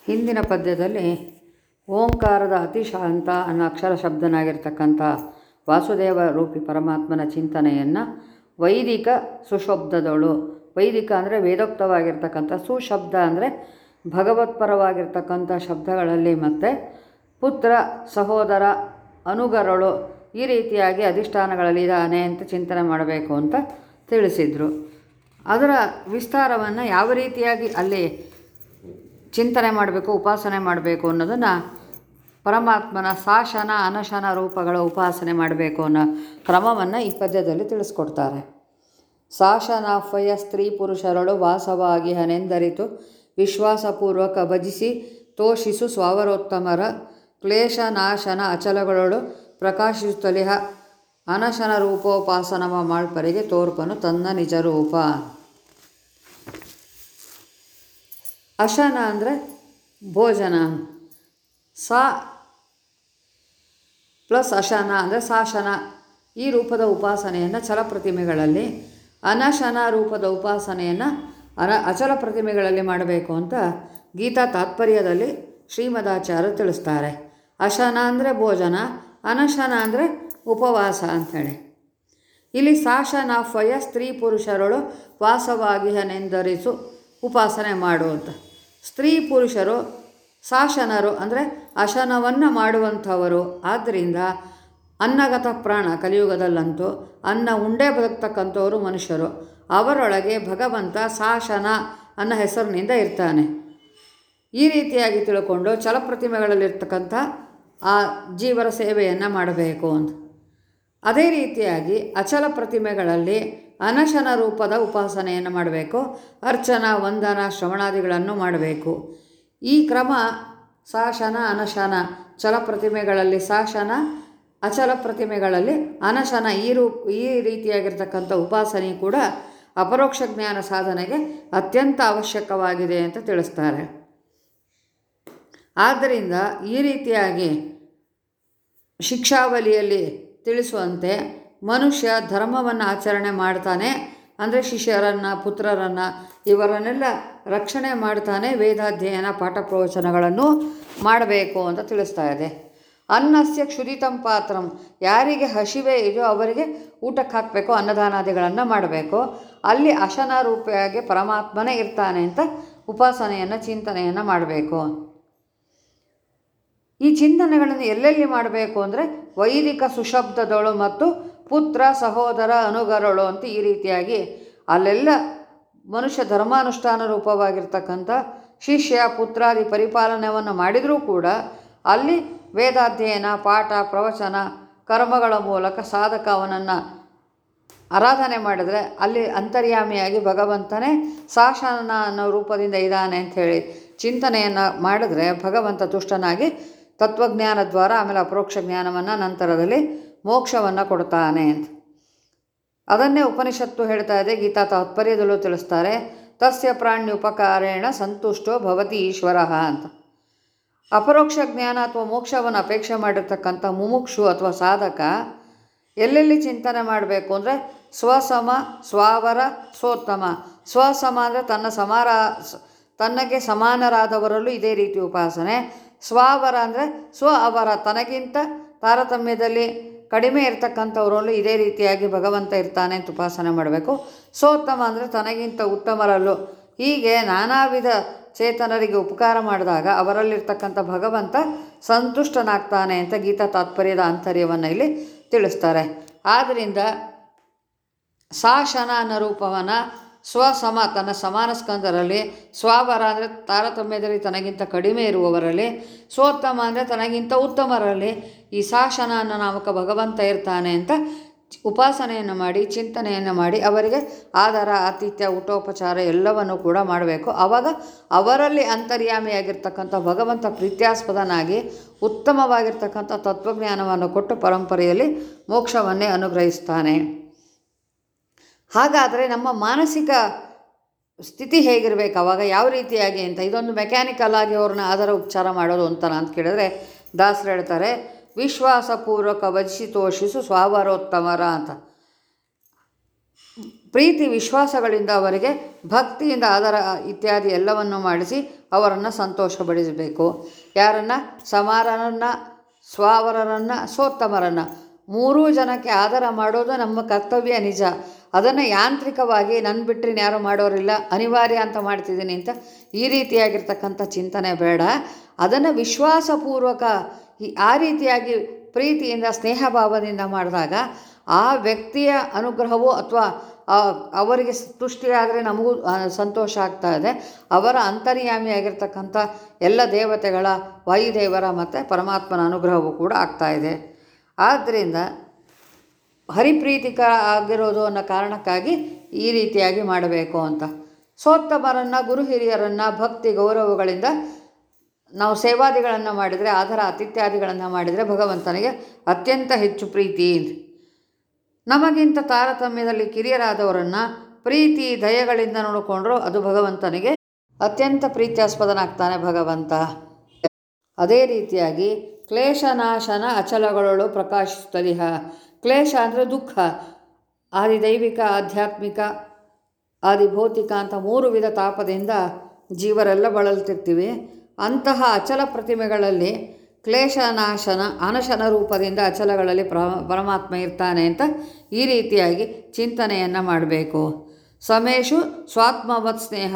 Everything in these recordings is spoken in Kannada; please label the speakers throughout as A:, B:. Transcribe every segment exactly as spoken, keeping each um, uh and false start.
A: ಹಿಂದಿನ ಪದ್ಯದಲ್ಲಿ ಓಂಕಾರದ ಅತಿಶಾಂತ ಅನ್ನೋ ಅಕ್ಷರ ಶಬ್ದನಾಗಿರ್ತಕ್ಕಂಥ ವಾಸುದೇವ ರೂಪಿ ಪರಮಾತ್ಮನ ಚಿಂತನೆಯನ್ನು ವೈದಿಕ ಸುಶಬ್ದದಳು, ವೈದಿಕ ಅಂದರೆ ವೇದೋಕ್ತವಾಗಿರ್ತಕ್ಕಂಥ, ಸುಶಬ್ದ ಅಂದರೆ ಭಗವತ್ಪರವಾಗಿರ್ತಕ್ಕಂಥ ಶಬ್ದಗಳಲ್ಲಿ ಮತ್ತು ಪುತ್ರ, ಸಹೋದರ, ಅನುಗರಳು ಈ ರೀತಿಯಾಗಿ ಅಧಿಷ್ಠಾನಗಳಲ್ಲಿ ಇದ್ದಾನೆ ಅಂತ ಚಿಂತನೆ ಮಾಡಬೇಕು ಅಂತ ತಿಳಿಸಿದರು. ಅದರ ವಿಸ್ತಾರವನ್ನು ಯಾವ ರೀತಿಯಾಗಿ ಅಲ್ಲಿ ಚಿಂತನೆ ಮಾಡಬೇಕು, ಉಪಾಸನೆ ಮಾಡಬೇಕು ಅನ್ನೋದನ್ನು ಪರಮಾತ್ಮನ ಶಾಸನ ಅನಶನ ರೂಪಗಳ ಉಪಾಸನೆ ಮಾಡಬೇಕು ಅನ್ನೋ ಕ್ರಮವನ್ನು ಈ ಪದ್ಯದಲ್ಲಿ ತಿಳಿಸ್ಕೊಡ್ತಾರೆ. ಶಾಸನಾಫಯ ಸ್ತ್ರೀ ಪುರುಷರಳು ವಾಸವಾಗಿ ಹನೆಂದರಿತು ವಿಶ್ವಾಸಪೂರ್ವಕ ಭಜಿಸಿ ತೋಷಿಸು ಸ್ವಾವರೋತ್ತಮರ ಕ್ಲೇಶನಾಶನ ಅಚಲಗಳಳು ಪ್ರಕಾಶಿಸುತ್ತಲಿಹ ಅನಶನ ರೂಪೋಪಾಸನವ ಮಾಳ್ಪರಿಗೆ ತೋರ್ಪನು ತನ್ನ ನಿಜ ರೂಪ. ಅಶನ ಅಂದರೆ ಭೋಜನ, ಸಾ ಪ್ಲಸ್ ಅಶನ ಅಂದರೆ ಶಾಸನ, ಈ ರೂಪದ ಉಪಾಸನೆಯನ್ನು ಛಲಪ್ರತಿಮೆಗಳಲ್ಲಿ, ಅನಶನ ರೂಪದ ಉಪಾಸನೆಯನ್ನು ಅನ ಅಚಲ ಪ್ರತಿಮೆಗಳಲ್ಲಿ ಮಾಡಬೇಕು ಅಂತ ಗೀತಾ ತಾತ್ಪರ್ಯದಲ್ಲಿ ಶ್ರೀಮದಾಚಾರ್ಯರು ತಿಳಿಸ್ತಾರೆ. ಅಶನ ಅಂದರೆ ಭೋಜನ, ಅನಶನ ಅಂದರೆ ಉಪವಾಸ ಅಂಥೇಳಿ. ಇಲ್ಲಿ ಶಾಸನಾಫಯ ಸ್ತ್ರೀ ಪುರುಷರಳು ವಾಸವಾಗಿಹನೆಂದರಿಸು ಉಪಾಸನೆ ಮಾಡುವಂಥ ಸ್ತ್ರೀ ಪುರುಷರು ಶಾಸನರು ಅಂದರೆ ಅಶನವನ್ನು ಮಾಡುವಂಥವರು. ಆದ್ದರಿಂದ ಅನ್ನಗತ ಪ್ರಾಣ, ಕಲಿಯುಗದಲ್ಲಂತೂ ಅನ್ನ ಉಂಡೇ ಬದುಕ್ತಕ್ಕಂಥವರು ಮನುಷ್ಯರು. ಅವರೊಳಗೆ ಭಗವಂತ ಶಾಸನ ಅನ್ನೋ ಹೆಸರಿನಿಂದ ಇರ್ತಾನೆ. ಈ ರೀತಿಯಾಗಿ ತಿಳ್ಕೊಂಡು ಛಲಪ್ರತಿಮೆಗಳಲ್ಲಿರ್ತಕ್ಕಂಥ ಆ ಜೀವರ ಸೇವೆಯನ್ನು ಮಾಡಬೇಕು ಅಂತ. ಅದೇ ರೀತಿಯಾಗಿ ಅಚಲ ಪ್ರತಿಮೆಗಳಲ್ಲಿ ಅನಶನ ರೂಪದ ಉಪಾಸನೆಯನ್ನು ಮಾಡಬೇಕು. ಅರ್ಚನ, ವಂದನ, ಶ್ರವಣಾದಿಗಳನ್ನು ಮಾಡಬೇಕು. ಈ ಕ್ರಮ ಶಾಸನ ಅನಶನ, ಛಲ ಪ್ರತಿಮೆಗಳಲ್ಲಿ ಶಾಸನ, ಅಚಲ ಪ್ರತಿಮೆಗಳಲ್ಲಿ ಅನಶನ, ಈ ರೂಪ ಈ ರೀತಿಯಾಗಿರ್ತಕ್ಕಂಥ ಉಪಾಸನೆ ಕೂಡ ಅಪರೋಕ್ಷ ಜ್ಞಾನ ಸಾಧನೆಗೆ ಅತ್ಯಂತ ಅವಶ್ಯಕವಾಗಿದೆ ಅಂತ ತಿಳಿಸ್ತಾರೆ. ಆದ್ದರಿಂದ ಈ ರೀತಿಯಾಗಿ ಶಿಕ್ಷಾವಲಿಯಲ್ಲಿ ತಿಳಿಸುವಂತೆ ಮನುಷ್ಯ ಧರ್ಮವನ್ನು ಆಚರಣೆ ಮಾಡ್ತಾನೆ ಅಂದರೆ ಶಿಷ್ಯರನ್ನು, ಪುತ್ರರನ್ನು ಇವರನ್ನೆಲ್ಲ ರಕ್ಷಣೆ ಮಾಡ್ತಾನೆ. ವೇದಾಧ್ಯಯನ, ಪಾಠ ಪ್ರವಚನಗಳನ್ನು ಮಾಡಬೇಕು ಅಂತ ತಿಳಿಸ್ತಾ ಇದೆ. ಅನ್ನಸ್ಯ ಕ್ಷುದಿತಂ ಪಾತ್ರಂ, ಯಾರಿಗೆ ಹಸಿವೆ ಇದೆಯೋ ಅವರಿಗೆ ಊಟಕ್ಕೆ ಹಾಕಬೇಕು, ಅನ್ನದಾನಾದಿಗಳನ್ನು ಮಾಡಬೇಕು. ಅಲ್ಲಿ ಅಶನ ರೂಪಿಯಾಗಿ ಪರಮಾತ್ಮನೇ ಇರ್ತಾನೆ ಅಂತ ಉಪಾಸನೆಯನ್ನು, ಚಿಂತನೆಯನ್ನು ಮಾಡಬೇಕು. ಈ ಚಿಂತನೆಗಳನ್ನು ಎಲ್ಲೆಲ್ಲಿ ಮಾಡಬೇಕು ಅಂದರೆ ವೈದಿಕ ಸುಶಬ್ದದಳು ಮತ್ತು ಪುತ್ರ, ಸಹೋದರ, ಅನುಗರಳು ಅಂತ ಈ ರೀತಿಯಾಗಿ ಅಲ್ಲೆಲ್ಲ ಮನುಷ್ಯ ಧರ್ಮಾನುಷ್ಠಾನ ರೂಪವಾಗಿರ್ತಕ್ಕಂಥ ಶಿಷ್ಯ, ಪುತ್ರಾದಿ ಪರಿಪಾಲನೆಯನ್ನು ಮಾಡಿದರೂ ಕೂಡ ಅಲ್ಲಿ ವೇದಾಧ್ಯಯನ, ಪಾಠ, ಪ್ರವಚನ, ಕರ್ಮಗಳ ಮೂಲಕ ಸಾಧಕ ಅವನನ್ನು ಆರಾಧನೆ ಮಾಡಿದರೆ ಅಲ್ಲಿ ಅಂತರ್ಯಾಮಿಯಾಗಿ ಭಗವಂತನೇ ಶಾಸನ ಅನ್ನೋ ರೂಪದಿಂದ ಇದ್ದಾನೆ ಅಂಥೇಳಿ ಚಿಂತನೆಯನ್ನು ಮಾಡಿದ್ರೆ ಭಗವಂತ ತುಷ್ಟನಾಗಿ ತತ್ವಜ್ಞಾನ ದ್ವಾರ ಆಮೇಲೆ ಅಪರೋಕ್ಷ ಜ್ಞಾನವನ್ನು, ನಂತರದಲ್ಲಿ ಮೋಕ್ಷವನ್ನು ಕೊಡ್ತಾನೆ ಅಂತ. ಅದನ್ನೇ ಉಪನಿಷತ್ತು ಹೇಳ್ತಾ ಇದೆ. ಗೀತಾ ತಾತ್ಪರ್ಯದಲ್ಲೂ ತಿಳಿಸ್ತಾರೆ. ತಸ್ಯ ಪ್ರಾಣ್ಯುಪಕಾರೇಣ ಸಂತುಷ್ಟೋ ಭವತಿ ಈಶ್ವರ ಅಂತ. ಅಪರೋಕ್ಷ ಜ್ಞಾನ ಅಥವಾ ಮೋಕ್ಷವನ್ನು ಅಪೇಕ್ಷೆ ಮಾಡಿರ್ತಕ್ಕಂಥ ಮುಮುಕ್ಷು ಅಥವಾ ಸಾಧಕ ಎಲ್ಲೆಲ್ಲಿ ಚಿಂತನೆ ಮಾಡಬೇಕು ಅಂದರೆ ಸ್ವಸಮ, ಸ್ವಾವರ, ಸ್ವೋತ್ತಮ. ಸ್ವಸಮ ಅಂದರೆ ತನ್ನ ಸಮಾರ ತನ್ನಗೆ ಸಮಾನರಾದವರಲ್ಲೂ ಇದೇ ರೀತಿ ಉಪಾಸನೆ. ಸ್ವಾವರ ಅಂದರೆ ಸ್ವ ಅವರ, ತನಗಿಂತ ತಾರತಮ್ಯದಲ್ಲಿ ಕಡಿಮೆ ಇರ್ತಕ್ಕಂಥವರಲ್ಲೂ ಇದೇ ರೀತಿಯಾಗಿ ಭಗವಂತ ಇರ್ತಾನೆ ಅಂತ ಉಪಾಸನೆ ಮಾಡಬೇಕು. ಸ್ವೋತ್ತಮ ಅಂದರೆ ತನಗಿಂತ ಉತ್ತಮರಲ್ಲೂ. ಹೀಗೆ ನಾನಾ ವಿಧ ಚೇತನರಿಗೆ ಉಪಕಾರ ಮಾಡಿದಾಗ ಅವರಲ್ಲಿರ್ತಕ್ಕಂಥ ಭಗವಂತ ಸಂತುಷ್ಟನಾಗ್ತಾನೆ ಅಂತ ಗೀತಾ ತಾತ್ಪರ್ಯದ ಆಂತರ್ಯವನ್ನು ಇಲ್ಲಿ ತಿಳಿಸ್ತಾರೆ. ಆದ್ದರಿಂದ ಶಾಸನ ಅನ್ನೋ ರೂಪವನ್ನು ಸ್ವಸಮ, ತನ್ನ ಸಮಾನ ಸ್ಕಂದರಲ್ಲಿ, ಸ್ವಾವರ ಅಂದರೆ ತಾರತಮ್ಯದಲ್ಲಿ ತನಗಿಂತ ಕಡಿಮೆ ಇರುವವರಲ್ಲಿ, ಸ್ವೋತ್ತಮ ಅಂದರೆ ತನಗಿಂತ ಉತ್ತಮರಲ್ಲಿ ಈ ಶಾಸನ ಅನ್ನೋ ನಾಮಕ ಭಗವಂತ ಇರ್ತಾನೆ ಅಂತ ಉಪಾಸನೆಯನ್ನು ಮಾಡಿ, ಚಿಂತನೆಯನ್ನು ಮಾಡಿ ಅವರಿಗೆ ಆದರ, ಆತಿಥ್ಯ, ಊಟೋಪಚಾರ ಎಲ್ಲವನ್ನು ಕೂಡ ಮಾಡಬೇಕು. ಆವಾಗ ಅವರಲ್ಲಿ ಅಂತರ್ಯಾಮಿಯಾಗಿರ್ತಕ್ಕಂಥ ಭಗವಂತ ಪ್ರೀತ್ಯಾಸ್ಪದನಾಗಿ ಉತ್ತಮವಾಗಿರ್ತಕ್ಕಂಥ ತತ್ವಜ್ಞಾನವನ್ನು ಕೊಟ್ಟು ಪರಂಪರೆಯಲ್ಲಿ ಮೋಕ್ಷವನ್ನೇ ಅನುಗ್ರಹಿಸ್ತಾನೆ. ಹಾಗಾದರೆ ನಮ್ಮ ಮಾನಸಿಕ ಸ್ಥಿತಿ ಹೇಗಿರಬೇಕು, ಆವಾಗ ಯಾವ ರೀತಿಯಾಗಿ ಅಂತ, ಇದೊಂದು ಮೆಕ್ಯಾನಿಕಲ್ ಆಗಿ ಅವ್ರನ್ನ ಆಧಾರ ಉಪಚಾರ ಮಾಡೋದು ಅಂತನ ಅಂತ ಕೇಳಿದ್ರೆ ದಾಸರು ಹೇಳ್ತಾರೆ, ವಿಶ್ವಾಸಪೂರ್ವಕ ಭಜಿಸಿ ತೋಷಿಸು ಸ್ವಾವರೋತ್ತಮರ ಅಂತ. ಪ್ರೀತಿ ವಿಶ್ವಾಸಗಳಿಂದ ಅವರಿಗೆ ಭಕ್ತಿಯಿಂದ ಆದರ ಇತ್ಯಾದಿ ಎಲ್ಲವನ್ನು ಮಾಡಿಸಿ ಅವರನ್ನು ಸಂತೋಷಪಡಿಸಬೇಕು. ಯಾರನ್ನು? ಸಮಾರರನ್ನು, ಸ್ವಾವರರನ್ನು, ಸೋತ್ತಮರನ್ನು. ಮೂರೂ ಜನಕ್ಕೆ ಆದರ ಮಾಡೋದು ನಮ್ಮ ಕರ್ತವ್ಯ ನಿಜ. ಅದನ್ನು ಯಾಂತ್ರಿಕವಾಗಿ ನನ್ನ ಬಿಟ್ಟರೆ ಯಾರು ಮಾಡೋರಿಲ್ಲ, ಅನಿವಾರ್ಯ ಅಂತ ಮಾಡ್ತಿದ್ದೀನಿ ಅಂತ ಈ ರೀತಿಯಾಗಿರ್ತಕ್ಕಂಥ ಚಿಂತನೆ ಬೇಡ. ಅದನ್ನು ವಿಶ್ವಾಸಪೂರ್ವಕ ಆ ರೀತಿಯಾಗಿ ಪ್ರೀತಿಯಿಂದ ಸ್ನೇಹ ಭಾವದಿಂದ ಮಾಡಿದಾಗ ಆ ವ್ಯಕ್ತಿಯ ಅನುಗ್ರಹವೋ ಅಥವಾ ಅವರಿಗೆ ತುಷ್ಟಿಯಾದರೆ ನಮಗೂ ಸಂತೋಷ ಆಗ್ತಾ ಇದೆ. ಅವರ ಅಂತರ್ಯಾಮಿಯಾಗಿರ್ತಕ್ಕಂಥ ಎಲ್ಲ ದೇವತೆಗಳ, ವಾಯುದೇವರ ಮತ್ತು ಪರಮಾತ್ಮನ ಅನುಗ್ರಹವೂ ಕೂಡ ಆಗ್ತಾ ಇದೆ. ಆದ್ದರಿಂದ ಹರಿಪ್ರೀತಿಕ ಆಗಿರೋದು ಅನ್ನೋ ಕಾರಣಕ್ಕಾಗಿ ಈ ರೀತಿಯಾಗಿ ಮಾಡಬೇಕು ಅಂತ. ಸೋತ್ತಮರನ್ನು, ಗುರು ಹಿರಿಯರನ್ನು ಭಕ್ತಿ ಗೌರವಗಳಿಂದ ನಾವು ಸೇವಾದಿಗಳನ್ನು ಮಾಡಿದರೆ, ಆದರ ಅತಿಥ್ಯಾದಿಗಳನ್ನು ಮಾಡಿದರೆ ಭಗವಂತನಿಗೆ ಅತ್ಯಂತ ಹೆಚ್ಚು ಪ್ರೀತಿ. ನಮಗಿಂತ ತಾರತಮ್ಯದಲ್ಲಿ ಕಿರಿಯರಾದವರನ್ನು ಪ್ರೀತಿ ದಯೆಗಳಿಂದ ನೋಡಿಕೊಂಡ್ರು ಅದು ಭಗವಂತನಿಗೆ ಅತ್ಯಂತ ಪ್ರೀತ್ಯಾಸ್ಪದನಾಗ್ತಾನೆ ಭಗವಂತ. ಅದೇ ರೀತಿಯಾಗಿ ಕ್ಲೇಶನಾಶನ ಅಚಲಗಳಳು ಪ್ರಕಾಶಿಸುತ್ತಲಿಹ. ಕ್ಲೇಶ ಅಂದರೆ ದುಃಖ, ಆದಿದೈವಿಕ, ಆಧ್ಯಾತ್ಮಿಕ, ಆದಿಭೌತಿಕ ಅಂತ ಮೂರು ವಿಧ ತಾಪದಿಂದ ಜೀವರೆಲ್ಲ ಬಳಲ್ತಿರ್ತೀವಿ. ಅಂತಹ ಅಚಲ ಪ್ರತಿಮೆಗಳಲ್ಲಿ ಕ್ಲೇಶನಾಶನ ಅನಶನ ರೂಪದಿಂದ ಅಚಲಗಳಲ್ಲಿ ಪ್ರ ಪರಮಾತ್ಮ ಇರ್ತಾನೆ ಅಂತ ಈ ರೀತಿಯಾಗಿ ಚಿಂತನೆಯನ್ನು ಮಾಡಬೇಕು. ಸಮೇಶು ಸ್ವಾತ್ಮವತ್ ಸ್ನೇಹ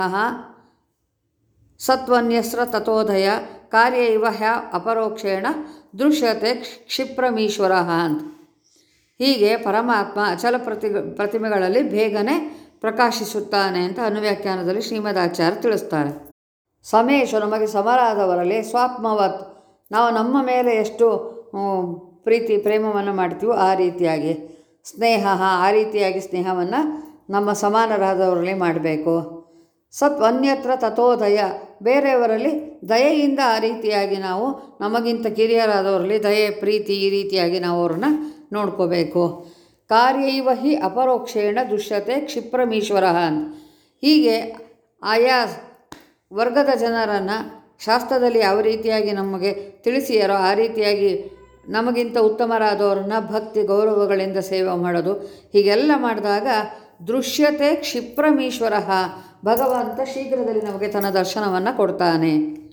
A: ಸತ್ವನ್ಯಸ್ರ ತಥೋದಯ ಕಾರ್ಯ ಇವ ಹ್ಯ ಅಪರೋಕ್ಷೇಣ ದೃಶ್ಯತೆ ಕ್ಷಿಪ್ರಮೀಶ್ವರ ಅಂತ. ಹೀಗೆ ಪರಮಾತ್ಮ ಅಚಲ ಪ್ರತಿ ಪ್ರತಿಮೆಗಳಲ್ಲಿ ಬೇಗನೆ ಪ್ರಕಾಶಿಸುತ್ತಾನೆ ಅಂತ ಅನುವ್ಯಾಖ್ಯಾನದಲ್ಲಿ ಶ್ರೀಮದಾಚಾರ್ಯ ತಿಳಿಸ್ತಾರೆ. ಸಮೇಶು ನಮಗೆ ಸಮರಾದವರಲ್ಲಿ ಸ್ವಾತ್ಮವತ್ ನಾವು ನಮ್ಮ ಮೇಲೆ ಎಷ್ಟು ಪ್ರೀತಿ ಪ್ರೇಮವನ್ನು ಮಾಡ್ತೀವೋ ಆ ರೀತಿಯಾಗಿ ಸ್ನೇಹ ಆ ರೀತಿಯಾಗಿ ಸ್ನೇಹವನ್ನು ನಮ್ಮ ಸಮಾನರಾದವರಲ್ಲಿ ಮಾಡಬೇಕು. ಸತ್ ಅನ್ಯತ್ರ ತಥೋದಯ ಬೇರೆಯವರಲ್ಲಿ ದಯೆಯಿಂದ ಆ ರೀತಿಯಾಗಿ ನಾವು ನಮಗಿಂತ ಕಿರಿಯರಾದವರಲ್ಲಿ ದಯೆ ಪ್ರೀತಿ ಈ ರೀತಿಯಾಗಿ ನಾವು ಅವ್ರನ್ನ ನೋಡ್ಕೋಬೇಕು. ಕಾರ್ಯೈವ ಹಿ ಅಪರೋಕ್ಷೇಣ ದೃಶ್ಯತೆ ಕ್ಷಿಪ್ರಮೀಶ್ವರ ಅಂತ. ಹೀಗೆ ಆಯಾ ವರ್ಗದ ಜನರನ್ನು ಶಾಸ್ತ್ರದಲ್ಲಿ ಯಾವ ರೀತಿಯಾಗಿ ನಮಗೆ ತಿಳಿಸಿಯಾರೋ ಆ ರೀತಿಯಾಗಿ ನಮಗಿಂತ ಉತ್ತಮರಾದವರನ್ನು ಭಕ್ತಿ ಗೌರವಗಳಿಂದ ಸೇವೆ ಮಾಡೋದು, ಹೀಗೆಲ್ಲ ಮಾಡಿದಾಗ ದೃಶ್ಯತೆ ಕ್ಷಿಪ್ರಮೀಶ್ವರ ಭಗವಂತ ಶೀಘ್ರದಲ್ಲಿ ನಮಗೆ ತನ್ನ ದರ್ಶನವನ್ನು ಕೊಡ್ತಾನೆ.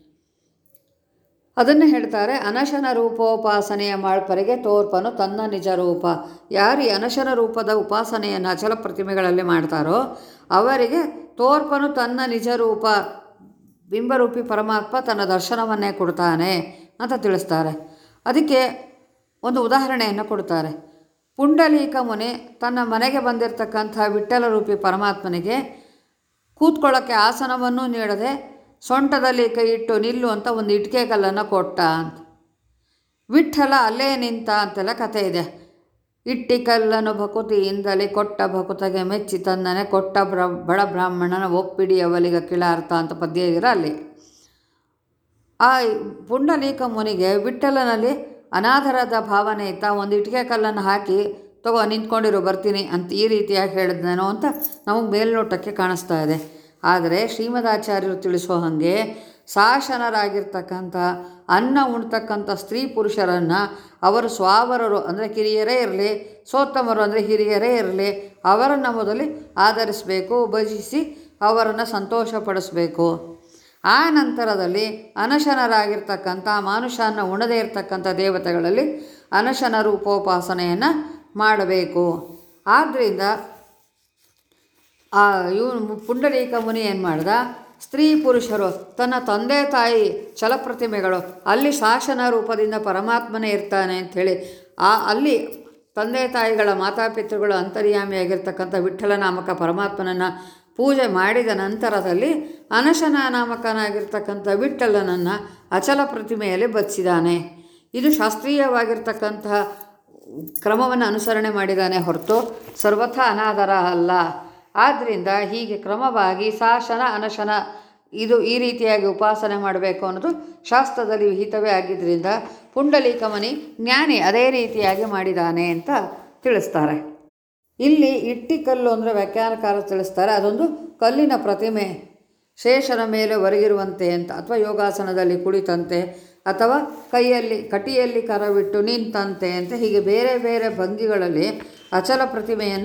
A: ಅದನ್ನು ಹೇಳ್ತಾರೆ, ಅನಶನ ರೂಪೋಪಾಸನೆಯ ಮಾಳ್ಪರಿಗೆ ತೋರ್ಪನು ತನ್ನ ನಿಜ ರೂಪ. ಯಾರು ಈ ಅನಶನ ರೂಪದ ಉಪಾಸನೆಯನ್ನು ಅಚಲ ಪ್ರತಿಮೆಗಳಲ್ಲಿ ಮಾಡ್ತಾರೋ ಅವರಿಗೆ ತೋರ್ಪನು ತನ್ನ ನಿಜ ರೂಪ ಬಿಂಬರೂಪಿ ಪರಮಾತ್ಮ ತನ್ನ ದರ್ಶನವನ್ನೇ ಕೊಡ್ತಾನೆ ಅಂತ ತಿಳಿಸ್ತಾರೆ. ಅದಕ್ಕೆ ಒಂದು ಉದಾಹರಣೆಯನ್ನು ಕೊಡ್ತಾರೆ. ಪುಂಡಲೀಕ ಮುನಿ ತನ್ನ ಮನೆಗೆ ಬಂದಿರತಕ್ಕಂಥ ವಿಠ್ಠಲ ರೂಪಿ ಪರಮಾತ್ಮನಿಗೆ ಕೂತ್ಕೊಳ್ಳೋಕ್ಕೆ ಆಸನವನ್ನು ನೀಡದೆ ಸೊಂಟದಲ್ಲಿ ಕೈ ಇಟ್ಟು ನಿಲ್ಲು ಅಂತ ಒಂದು ಇಟ್ಟಿಗೆ ಕಲ್ಲನ್ನು ಕೊಟ್ಟ ಅಂತ. ವಿಠ್ಠಲ ಅಲ್ಲೇ ನಿಂತ ಅಂತೆಲ್ಲ ಕಥೆ ಇದೆ. ಇಟ್ಟಿ ಕಲ್ಲನ್ನು ಭಕುತಿಯಿಂದಲೇ ಕೊಟ್ಟ ಭಕುತಗೆ ಮೆಚ್ಚಿ ತನ್ನನೆ ಕೊಟ್ಟ ಬ್ರ ಬಡ ಬ್ರಾಹ್ಮಣನ ಒಪ್ಪಿಡಿ ಅವಲಿಗ ಕಿಳಾರ್ಥ ಅಂತ ಪದ್ಯ ಇದೀರ ಅಲ್ಲಿ. ಆ ಪುಂಡಲೀಕ ಮುನಿಗೆ ವಿಠ್ಠಲನಲ್ಲಿ ಅನಾದರದ ಭಾವನೆ ಇತ್ತ. ಒಂದು ಇಟ್ಟಿಗೆ ಕಲ್ಲನ್ನು ಹಾಕಿ ತಗೋ ನಿಂತ್ಕೊಂಡಿರೋ ಬರ್ತೀನಿ ಅಂತ ಈ ರೀತಿಯಾಗಿ ಹೇಳಿದ್ನೇನೋ ಅಂತ ನಮಗೆ ಮೇಲ್ನೋಟಕ್ಕೆ ಕಾಣಿಸ್ತಾ ಇದೆ. ಆದರೆ ಶ್ರೀಮದಾಚಾರ್ಯರು ತಿಳಿಸೋ ಹಾಗೆ ಶಾಸನರಾಗಿರ್ತಕ್ಕಂಥ ಅನ್ನ ಉಣ್ತಕ್ಕಂಥ ಸ್ತ್ರೀ ಪುರುಷರನ್ನು ಅವರು ಸ್ವಾವರರು ಅಂದರೆ ಕಿರಿಯರೇ ಇರಲಿ, ಸೋತ್ತಮರು ಅಂದರೆ ಹಿರಿಯರೇ ಇರಲಿ, ಅವರನ್ನು ಮೊದಲು ಆಧರಿಸಬೇಕು, ಭಜಿಸಿ ಅವರನ್ನು ಸಂತೋಷಪಡಿಸಬೇಕು. ಆ ನಂತರದಲ್ಲಿ ಅನಶನರಾಗಿರ್ತಕ್ಕಂಥ ಮಾನುಷನ ಉಣದೇ ಇರತಕ್ಕಂಥ ದೇವತೆಗಳಲ್ಲಿ ಅನಶನ ರೂಪೋಪಾಸನೆಯನ್ನು ಮಾಡಬೇಕು. ಆದ್ದರಿಂದ ಆ ಇವನು ಪುಂಡಲೀಕ ಮುನಿ ಏನು ಮಾಡ್ದ, ಸ್ತ್ರೀ ಪುರುಷರು ತನ್ನ ತಂದೆ ತಾಯಿ ಛಲಪ್ರತಿಮೆಗಳು ಅಲ್ಲಿ ಶಾಸನ ರೂಪದಿಂದ ಪರಮಾತ್ಮನೇ ಇರ್ತಾನೆ ಅಂಥೇಳಿ ಆ ಅಲ್ಲಿ ತಂದೆ ತಾಯಿಗಳ ಮಾತಾಪಿತೃಗಳು ಅಂತರ್ಯಾಮಿಯಾಗಿರ್ತಕ್ಕಂಥ ವಿಠ್ಠಲ ನಾಮಕ ಪರಮಾತ್ಮನನ್ನು ಪೂಜೆ ಮಾಡಿದ ನಂತರದಲ್ಲಿ ಅನಶನ ನಾಮಕನಾಗಿರ್ತಕ್ಕಂಥ ವಿಠ್ಠಲನನ್ನು ಅಚಲ ಪ್ರತಿಮೆಯಲ್ಲಿ ಬಚ್ಚಿದ್ದಾನೆ. ಇದು ಶಾಸ್ತ್ರೀಯವಾಗಿರ್ತಕ್ಕಂಥ ಕ್ರಮವನ್ನು ಅನುಸರಣೆ ಮಾಡಿದ್ದಾನೆ ಹೊರತು ಸರ್ವಥಾ ಅನಾದರ ಅಲ್ಲ. ಆದ್ದರಿಂದ ಹೀಗೆ ಕ್ರಮವಾಗಿ ಶಾಸನ ಅನಶನ ಇದು ಈ ರೀತಿಯಾಗಿ ಉಪಾಸನೆ ಮಾಡಬೇಕು ಅನ್ನೋದು ಶಾಸ್ತ್ರದಲ್ಲಿ ವಿಹಿತವೇ ಆಗಿದ್ದರಿಂದ ಪುಂಡಲೀಕ ಮುನಿ ಜ್ಞಾನಿ ಅದೇ ರೀತಿಯಾಗಿ ಮಾಡಿದ್ದಾನೆ ಅಂತ ತಿಳಿಸ್ತಾರೆ. ಇಲ್ಲಿ ಇಟ್ಟಿಕಲ್ಲು ಅಂದರೆ ವ್ಯಾಖ್ಯಾನಕಾರ ತಿಳಿಸ್ತಾರೆ, ಅದೊಂದು ಕಲ್ಲಿನ ಪ್ರತಿಮೆ ಶೇಷನ ಮೇಲೆ ಒರಗಿರುವಂತೆ ಅಂತ, ಅಥವಾ ಯೋಗಾಸನದಲ್ಲಿ ಕುಳಿತಂತೆ, ಅಥವಾ ಕೈಯಲ್ಲಿ ಕಟಿಯಲ್ಲಿ ಕರವಿಟ್ಟು ನಿಂತಂತೆ ಅಂತ, ಹೀಗೆ ಬೇರೆ ಬೇರೆ ಭಂಗಿಗಳಲ್ಲಿ ಅಚಲ ಪ್ರತಿಮೆಯನ್ನು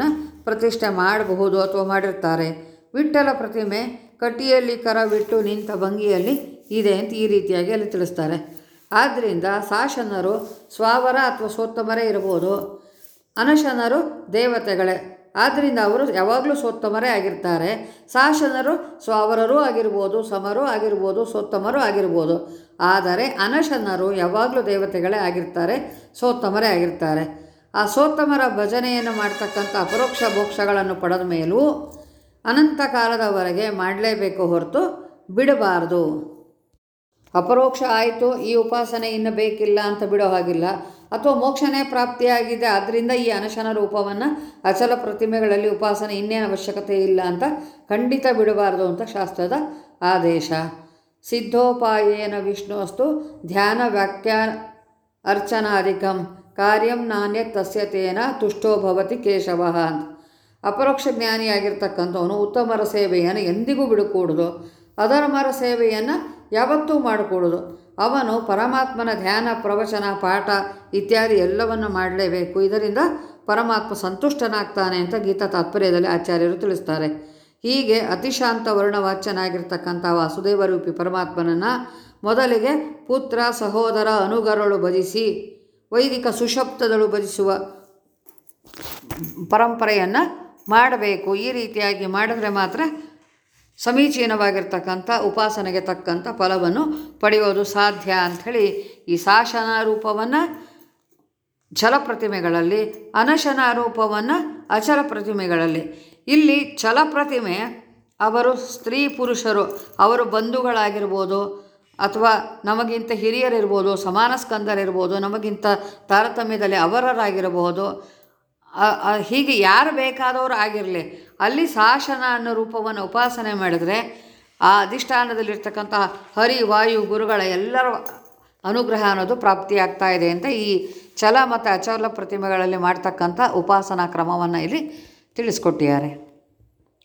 A: ಪ್ರತಿಷ್ಠೆ ಮಾಡಬಹುದು ಅಥವಾ ಮಾಡಿರ್ತಾರೆ. ವಿಠ್ಠಲ ಪ್ರತಿಮೆ ಕಟ್ಟಿಯಲ್ಲಿ ಕರವಿಟ್ಟು ನಿಂತ ಭಂಗಿಯಲ್ಲಿ ಇದೆ ಅಂತ ಈ ರೀತಿಯಾಗಿ ಅಲ್ಲಿ ತಿಳಿಸ್ತಾರೆ. ಆದ್ದರಿಂದ ಸಾಶನರು ಸ್ವಾವರ ಅಥವಾ ಸೋತ್ತಮರೇ ಇರ್ಬೋದು, ಅನಶನರು ದೇವತೆಗಳೇ. ಆದ್ದರಿಂದ ಅವರು ಯಾವಾಗಲೂ ಸೋತ್ತಮರೇ ಆಗಿರ್ತಾರೆ. ಸಾಶನರು ಸ್ವಾವರರೂ ಆಗಿರ್ಬೋದು, ಸಮರೂ ಆಗಿರ್ಬೋದು, ಸೋತ್ತಮರೂ ಆಗಿರ್ಬೋದು. ಆದರೆ ಅನಶನರು ಯಾವಾಗಲೂ ದೇವತೆಗಳೇ ಆಗಿರ್ತಾರೆ, ಸೋತ್ತಮರೇ ಆಗಿರ್ತಾರೆ. ಆ ಸೋತ್ತಮರ ಭಜನೆಯನ್ನು ಮಾಡ್ತಕ್ಕಂಥ ಅಪರೋಕ್ಷ ಮೋಕ್ಷಗಳನ್ನು ಪಡೆದ ಮೇಲೂ ಅನಂತ ಕಾಲದವರೆಗೆ ಮಾಡಲೇಬೇಕು ಹೊರತು ಬಿಡಬಾರ್ದು. ಅಪರೋಕ್ಷ ಆಯಿತು, ಈ ಉಪಾಸನೆ ಇನ್ನು ಬೇಕಿಲ್ಲ ಅಂತ ಬಿಡೋ ಹಾಗಿಲ್ಲ. ಅಥವಾ ಮೋಕ್ಷನೇ ಪ್ರಾಪ್ತಿಯಾಗಿದೆ, ಆದ್ದರಿಂದ ಈ ಅನಶನ ರೂಪವನ್ನು ಅಚಲ ಪ್ರತಿಮೆಗಳಲ್ಲಿ ಉಪಾಸನೆ ಇನ್ನೇನು ಅವಶ್ಯಕತೆ ಇಲ್ಲ ಅಂತ ಖಂಡಿತ ಬಿಡಬಾರ್ದು ಅಂತ ಶಾಸ್ತ್ರದ ಆದೇಶ. ಸಿದ್ಧೋಪಾಯೇನ ವಿಷ್ಣುವಸ್ತು ಧ್ಯಾನ ವ್ಯಾಖ್ಯಾ ಅರ್ಚನಾಧಿಕಂ ಕಾರ್ಯಂ ನಾಣ್ಯ ತಸ್ಯ ತೇನ ತುಷ್ಟೋ ಭವತಿ ಕೇಶವ ಅಂತ. ಅಪರೋಕ್ಷ ಜ್ಞಾನಿಯಾಗಿರ್ತಕ್ಕಂಥವನು ಉತ್ತಮರ ಸೇವೆಯನ್ನು ಎಂದಿಗೂ ಬಿಡಕೂಡದು, ಅಧರ್ಮರ ಸೇವೆಯನ್ನು ಯಾವತ್ತೂ ಮಾಡಕೂಡದು. ಅವನು ಪರಮಾತ್ಮನ ಧ್ಯಾನ, ಪ್ರವಚನ, ಪಾಠ ಇತ್ಯಾದಿ ಎಲ್ಲವನ್ನು ಮಾಡಲೇಬೇಕು. ಇದರಿಂದ ಪರಮಾತ್ಮ ಸಂತುಷ್ಟನಾಗ್ತಾನೆ ಅಂತ ಗೀತಾ ತಾತ್ಪರ್ಯದಲ್ಲಿ ಆಚಾರ್ಯರು ತಿಳಿಸ್ತಾರೆ. ಹೀಗೆ ಅತಿಶಾಂತ ವರ್ಣವಾಚ್ಯನಾಗಿರ್ತಕ್ಕಂಥ ವಾಸುದೇವರೂಪಿ ಪರಮಾತ್ಮನನ್ನು ಮೊದಲಿಗೆ ಪುತ್ರ, ಸಹೋದರ, ಅನುಗರಳು ಭಜಿಸಿ ವೈದಿಕ ಸುಷಪ್ತದಳು ಭಜಿಸುವ ಪರಂಪರೆಯನ್ನು ಮಾಡಬೇಕು. ಈ ರೀತಿಯಾಗಿ ಮಾಡಿದ್ರೆ ಮಾತ್ರ ಸಮೀಚೀನವಾಗಿರ್ತಕ್ಕಂಥ ಉಪಾಸನೆಗೆ ತಕ್ಕಂಥ ಫಲವನ್ನು ಪಡೆಯೋದು ಸಾಧ್ಯ ಅಂಥೇಳಿ ಈ ಸಾಶನ ರೂಪವನ್ನು ಛಲ ಪ್ರತಿಮೆಗಳಲ್ಲಿ, ಅನಶನ ರೂಪವನ್ನು ಅಚಲ ಪ್ರತಿಮೆಗಳಲ್ಲಿ. ಇಲ್ಲಿ ಛಲ ಪ್ರತಿಮೆ ಅವರು ಸ್ತ್ರೀ ಪುರುಷರು, ಅವರು ಬಂಧುಗಳಾಗಿರ್ಬೋದು ಅಥವಾ ನಮಗಿಂತ ಹಿರಿಯರಿರ್ಬೋದು, ಸಮಾನ ಸ್ಕಂದರಿರ್ಬೋದು, ನಮಗಿಂತ ತಾರತಮ್ಯದಲ್ಲಿ ಅವರರಾಗಿರಬಹುದು. ಹೀಗೆ ಯಾರು ಬೇಕಾದವರು ಆಗಿರಲಿ, ಅಲ್ಲಿ ಸಾಶನ ಅನ್ನೋ ರೂಪವನ್ನು ಉಪಾಸನೆ ಮಾಡಿದರೆ ಆ ಅಧಿಷ್ಠಾನದಲ್ಲಿರ್ತಕ್ಕಂಥ ಹರಿ, ವಾಯು, ಗುರುಗಳ ಎಲ್ಲರ ಅನುಗ್ರಹ ಅನ್ನೋದು ಪ್ರಾಪ್ತಿಯಾಗ್ತಾ ಇದೆ ಅಂತ ಈ ಛಲ ಮತ್ತು ಅಚಲ ಪ್ರತಿಮೆಗಳಲ್ಲಿ ಮಾಡ್ತಕ್ಕಂಥ ಉಪಾಸನಾ ಕ್ರಮವನ್ನು ಇಲ್ಲಿ ತಿಳಿಸ್ಕೊಟ್ಟಿದ್ದಾರೆ.